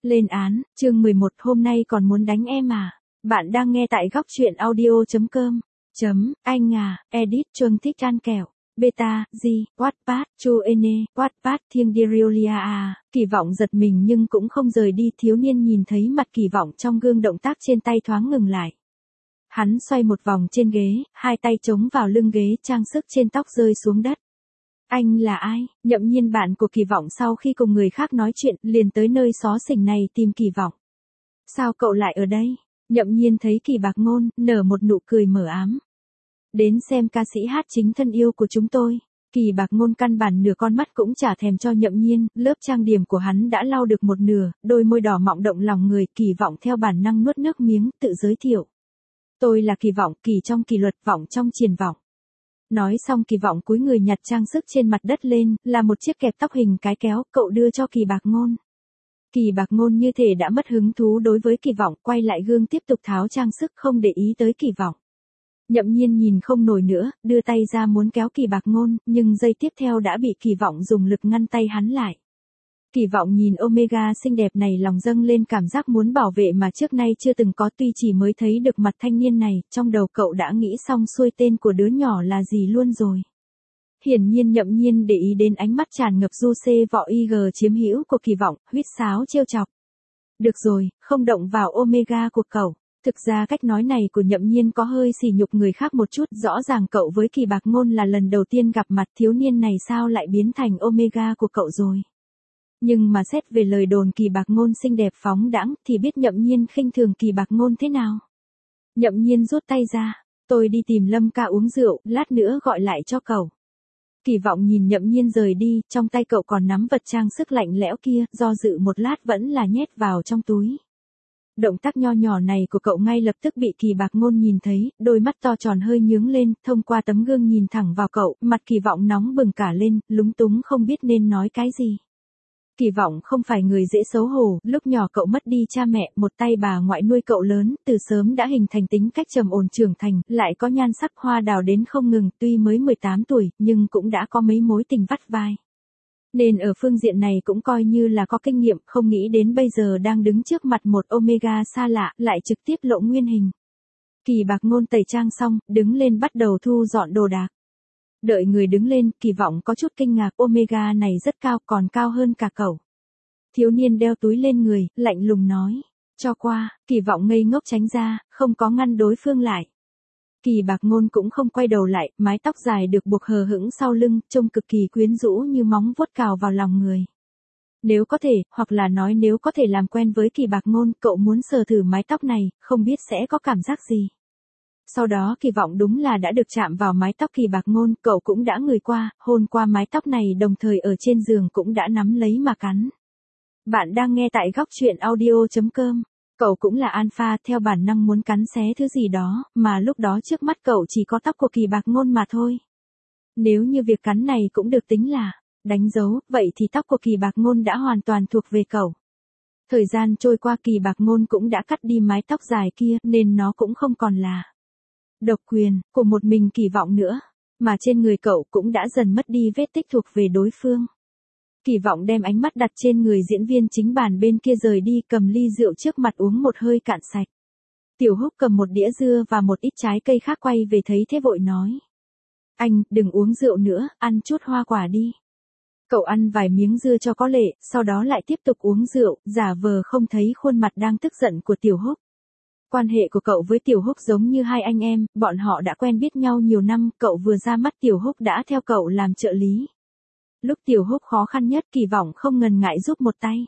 Lên án, chương 11 hôm nay còn muốn đánh em à? Bạn đang nghe tại góc truyện audio.com. Anh à, edit chuông thích ăn kẹo. Beta, G, Wattpad, Chuene, Wattpad, Thiêng Diriolia à. Kỳ vọng giật mình nhưng cũng không rời đi. Thiếu niên nhìn thấy mặt Kỳ vọng trong gương, động tác trên tay thoáng ngừng lại. Hắn xoay một vòng trên ghế, hai tay chống vào lưng ghế, trang sức trên tóc rơi xuống đất. Anh là ai? Nhậm Nhiên, bạn của Kỳ vọng, sau khi cùng người khác nói chuyện, liền tới nơi xó xỉnh này tìm Kỳ vọng. Sao cậu lại ở đây? Nhậm Nhiên thấy Kỳ Bạc Ngôn, nở một nụ cười mờ ám. Đến xem ca sĩ hát chính thân yêu của chúng tôi. Kỳ Bạc Ngôn căn bản nửa con mắt cũng chả thèm cho Nhậm Nhiên, lớp trang điểm của hắn đã lau được một nửa, đôi môi đỏ mọng động lòng người. Kỳ vọng theo bản năng nuốt nước miếng, tự giới thiệu. Tôi là Kỳ vọng, kỳ trong kỷ luật, vọng trong triển vọng. Nói xong Kỳ vọng cúi người nhặt trang sức trên mặt đất lên, là một chiếc kẹp tóc hình cái kéo, cậu đưa cho Kỳ Bạc Ngôn. Kỳ Bạc Ngôn như thể đã mất hứng thú đối với Kỳ vọng, quay lại gương tiếp tục tháo trang sức, không để ý tới Kỳ vọng. Nhậm Nhiên nhìn không nổi nữa, đưa tay ra muốn kéo Kỳ Bạc Ngôn, nhưng giây tiếp theo đã bị Kỳ vọng dùng lực ngăn tay hắn lại. Kỳ vọng nhìn Omega xinh đẹp này, lòng dâng lên cảm giác muốn bảo vệ mà trước nay chưa từng có. Tuy chỉ mới thấy được mặt thanh niên này, trong đầu cậu đã nghĩ xong xuôi tên của đứa nhỏ là gì luôn rồi. Hiển nhiên Nhậm Nhiên để ý đến ánh mắt tràn ngập du xê vọ ig chiếm hữu của Kỳ vọng, huýt sáo trêu chọc. Được rồi, không động vào Omega của cậu. Thực ra cách nói này của Nhậm Nhiên có hơi sỉ nhục người khác một chút, rõ ràng cậu với Kỳ Bạc Ngôn là lần đầu tiên gặp mặt, thiếu niên này sao lại biến thành Omega của cậu rồi. Nhưng mà xét về lời đồn Kỳ Bạc Ngôn xinh đẹp phóng đãng, thì biết Nhậm Nhiên khinh thường Kỳ Bạc Ngôn thế nào. Nhậm Nhiên rút tay ra, tôi đi tìm Lâm ca uống rượu, lát nữa gọi lại cho cậu. Kỳ vọng nhìn Nhậm Nhiên rời đi, trong tay cậu còn nắm vật trang sức lạnh lẽo kia, do dự một lát vẫn là nhét vào trong túi. Động tác nho nhỏ này của cậu ngay lập tức bị Kỳ Bạc Ngôn nhìn thấy, đôi mắt to tròn hơi nhướng lên, thông qua tấm gương nhìn thẳng vào cậu, mặt Kỳ vọng nóng bừng cả lên, lúng túng không biết nên nói cái gì. Kỳ vọng không phải người dễ xấu hổ, lúc nhỏ cậu mất đi cha mẹ, một tay bà ngoại nuôi cậu lớn, từ sớm đã hình thành tính cách trầm ổn trưởng thành, lại có nhan sắc hoa đào đến không ngừng, tuy mới 18 tuổi, nhưng cũng đã có mấy mối tình vắt vai. Nên ở phương diện này cũng coi như là có kinh nghiệm, không nghĩ đến bây giờ đang đứng trước mặt một Omega xa lạ, lại trực tiếp lộ nguyên hình. Kỳ Bạc Ngôn tẩy trang xong, đứng lên bắt đầu thu dọn đồ đạc. Đợi người đứng lên, Kỳ vọng có chút kinh ngạc, Omega này rất cao, còn cao hơn cả cậu. Thiếu niên đeo túi lên người, lạnh lùng nói. Cho qua, Kỳ vọng ngây ngốc tránh ra, không có ngăn đối phương lại. Kỳ Bạc Ngôn cũng không quay đầu lại, mái tóc dài được buộc hờ hững sau lưng, trông cực kỳ quyến rũ như móng vuốt cào vào lòng người. Nếu có thể, hoặc là nói nếu có thể làm quen với Kỳ Bạc Ngôn, cậu muốn sờ thử mái tóc này, không biết sẽ có cảm giác gì. Sau đó Kỳ vọng đúng là đã được chạm vào mái tóc Kỳ Bạc Ngôn, cậu cũng đã ngửi qua, hôn qua mái tóc này, đồng thời ở trên giường cũng đã nắm lấy mà cắn. Bạn đang nghe tại góc truyện audio.com. Cậu cũng là alpha, theo bản năng muốn cắn xé thứ gì đó, mà lúc đó trước mắt cậu chỉ có tóc của Kỳ Bạc Ngôn mà thôi. Nếu như việc cắn này cũng được tính là đánh dấu, vậy thì tóc của Kỳ Bạc Ngôn đã hoàn toàn thuộc về cậu. Thời gian trôi qua, Kỳ Bạc Ngôn cũng đã cắt đi mái tóc dài kia, nên nó cũng không còn là độc quyền của một mình Kỳ vọng nữa, mà trên người cậu cũng đã dần mất đi vết tích thuộc về đối phương. Kỳ vọng đem ánh mắt đặt trên người diễn viên chính, bàn bên kia rời đi, cầm ly rượu trước mặt uống một hơi cạn sạch. Tiểu Húc cầm một đĩa dưa và một ít trái cây khác quay về thấy thế vội nói. Anh, đừng uống rượu nữa, ăn chút hoa quả đi. Cậu ăn vài miếng dưa cho có lệ, sau đó lại tiếp tục uống rượu, giả vờ không thấy khuôn mặt đang tức giận của Tiểu Húc. Quan hệ của cậu với Tiểu Húc giống như hai anh em, bọn họ đã quen biết nhau nhiều năm, cậu vừa ra mắt Tiểu Húc đã theo cậu làm trợ lý. Lúc Tiểu Húc khó khăn nhất, Kỳ vọng không ngần ngại giúp một tay.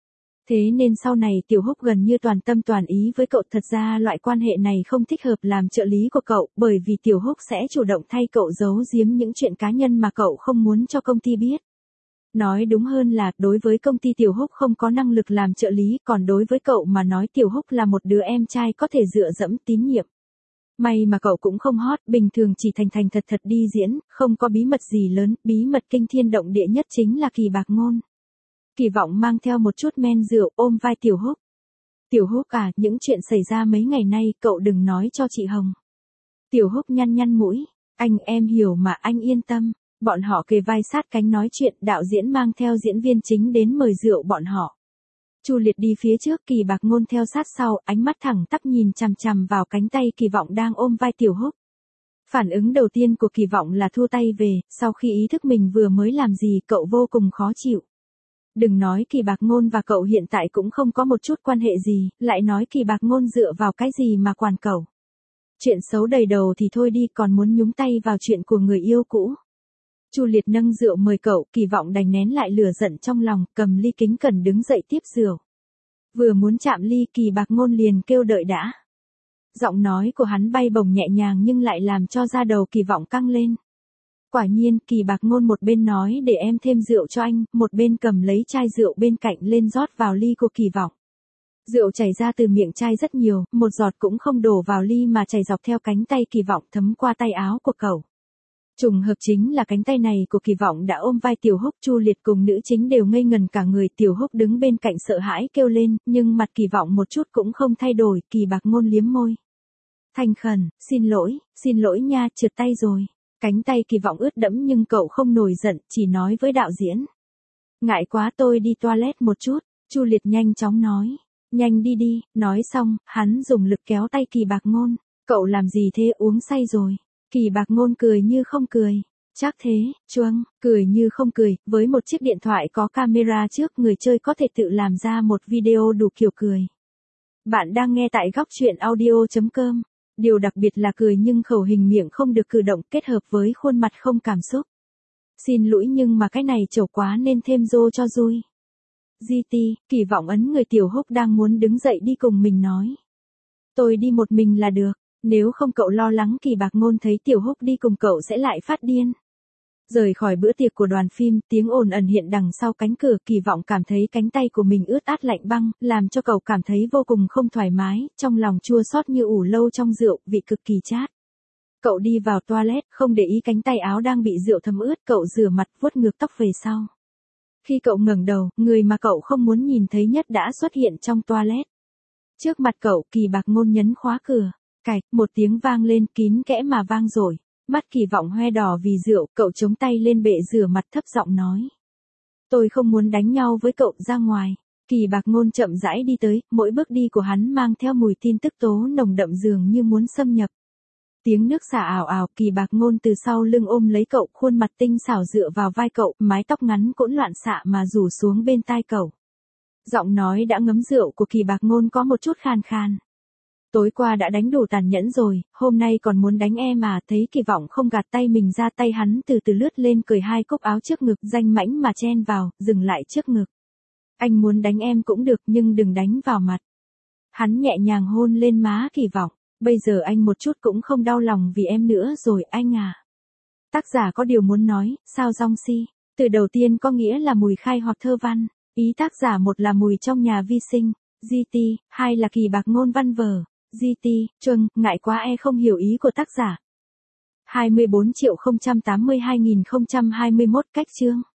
Thế nên sau này Tiểu Húc gần như toàn tâm toàn ý với cậu. Thật ra loại quan hệ này không thích hợp làm trợ lý của cậu, bởi vì Tiểu Húc sẽ chủ động thay cậu giấu giếm những chuyện cá nhân mà cậu không muốn cho công ty biết. Nói đúng hơn là, đối với công ty Tiểu Húc không có năng lực làm trợ lý, còn đối với cậu mà nói Tiểu Húc là một đứa em trai có thể dựa dẫm tín nhiệm. May mà cậu cũng không hot, bình thường chỉ thành thật đi diễn, không có bí mật gì lớn, bí mật kinh thiên động địa nhất chính là Kỳ Bạc Ngôn. Kỳ vọng mang theo một chút men rượu, ôm vai Tiểu Húc. Tiểu Húc à, những chuyện xảy ra mấy ngày nay, cậu đừng nói cho chị Hồng. Tiểu Húc nhăn mũi, anh em hiểu mà, anh yên tâm. Bọn họ kề vai sát cánh nói chuyện, đạo diễn mang theo diễn viên chính đến mời rượu bọn họ. Chu Liệt đi phía trước, Kỳ Bạc Ngôn theo sát sau, ánh mắt thẳng tắp nhìn chằm chằm vào cánh tay Kỳ Vọng đang ôm vai Tiểu Húc. Phản ứng đầu tiên của Kỳ Vọng là thua tay về, sau khi ý thức mình vừa mới làm gì, cậu vô cùng khó chịu. Đừng nói Kỳ Bạc Ngôn và cậu hiện tại cũng không có một chút quan hệ gì, lại nói Kỳ Bạc Ngôn dựa vào cái gì mà quản cậu. Chuyện xấu đầy đầu thì thôi đi, còn muốn nhúng tay vào chuyện của người yêu cũ. Chu Liệt nâng rượu mời cậu, Kỳ Vọng đành nén lại lửa giận trong lòng, cầm ly kính cẩn đứng dậy tiếp rượu. Vừa muốn chạm ly, Kỳ Bạc Ngôn liền kêu đợi đã. Giọng nói của hắn bay bổng nhẹ nhàng nhưng lại làm cho da đầu Kỳ Vọng căng lên. Quả nhiên, Kỳ Bạc Ngôn một bên nói để em thêm rượu cho anh, một bên cầm lấy chai rượu bên cạnh lên rót vào ly của Kỳ Vọng. Rượu chảy ra từ miệng chai rất nhiều, một giọt cũng không đổ vào ly mà chảy dọc theo cánh tay Kỳ Vọng thấm qua tay áo của cậu. Trùng hợp chính là cánh tay này của Kỳ Vọng đã ôm vai Tiểu Húc. Chu Liệt cùng nữ chính đều ngây ngần cả người, Tiểu Húc đứng bên cạnh sợ hãi kêu lên, nhưng mặt Kỳ Vọng một chút cũng không thay đổi. Kỳ Bạc Ngôn liếm môi. Thành khẩn, xin lỗi nha, trượt tay rồi. Cánh tay Kỳ Vọng ướt đẫm nhưng cậu không nổi giận, chỉ nói với đạo diễn. Ngại quá, tôi đi toilet một chút. Chu Liệt nhanh chóng nói. Nhanh đi đi, nói xong, hắn dùng lực kéo tay Kỳ Bạc Ngôn. Cậu làm gì thế, uống say rồi. Kỳ Bạc Ngôn cười như không cười. Chắc thế, Chuông, cười như không cười, với một chiếc điện thoại có camera trước, người chơi có thể tự làm ra một video đủ kiểu cười. Bạn đang nghe tại góc truyện audio.com. Điều đặc biệt là cười nhưng khẩu hình miệng không được cử động, kết hợp với khuôn mặt không cảm xúc. Xin lỗi nhưng mà cái này chẩu quá nên thêm rô cho vui. GT, Kỳ Vọng ấn người Tiểu Húc đang muốn đứng dậy đi cùng mình nói. Tôi đi một mình là được, nếu không cậu lo lắng Kỳ Bạc Ngôn thấy Tiểu Húc đi cùng cậu sẽ lại phát điên. Rời khỏi bữa tiệc của đoàn phim, tiếng ồn ẩn hiện đằng sau cánh cửa, Kỳ Vọng cảm thấy cánh tay của mình ướt át lạnh băng, làm cho cậu cảm thấy vô cùng không thoải mái, trong lòng chua xót như ủ lâu trong rượu, vị cực kỳ chát. Cậu đi vào toilet, không để ý cánh tay áo đang bị rượu thấm ướt, cậu rửa mặt vuốt ngược tóc về sau. Khi cậu ngẩng đầu, người mà cậu không muốn nhìn thấy nhất đã xuất hiện trong toilet. Trước mặt cậu, Kỳ Bạc Ngôn nhấn khóa cửa. Cạch, một tiếng vang lên kín kẽ mà vang rồi. Mắt Kỳ Vọng hoe đỏ vì rượu, cậu chống tay lên bệ rửa mặt thấp giọng nói. Tôi không muốn đánh nhau với cậu, ra ngoài. Kỳ Bạc Ngôn chậm rãi đi tới, mỗi bước đi của hắn mang theo mùi tin tức tố nồng đậm dường như muốn xâm nhập. Tiếng nước xả ào ào, Kỳ Bạc Ngôn từ sau lưng ôm lấy cậu, khuôn mặt tinh xảo dựa vào vai cậu, mái tóc ngắn hỗn loạn xạ mà rủ xuống bên tai cậu. Giọng nói đã ngấm rượu của Kỳ Bạc Ngôn có một chút khan khan. Tối qua đã đánh đủ tàn nhẫn rồi, hôm nay còn muốn đánh em mà. Thấy Kỳ Vọng không gạt tay mình ra, tay hắn từ từ lướt lên cởi hai cúc áo trước ngực, danh mãnh mà chen vào, dừng lại trước ngực. Anh muốn đánh em cũng được nhưng đừng đánh vào mặt. Hắn nhẹ nhàng hôn lên má Kỳ Vọng. Bây giờ anh một chút cũng không đau lòng vì em nữa rồi anh à. Tác giả có điều muốn nói, sao Dong Si? Từ đầu tiên có nghĩa là mùi khai hoặc thơ văn. Ý tác giả một là mùi trong nhà vi sinh, GT, hai là Kỳ Bạc Ngôn văn vở, GT, Chuông, ngại quá không hiểu ý của tác giả. 24.082.021 cách chương.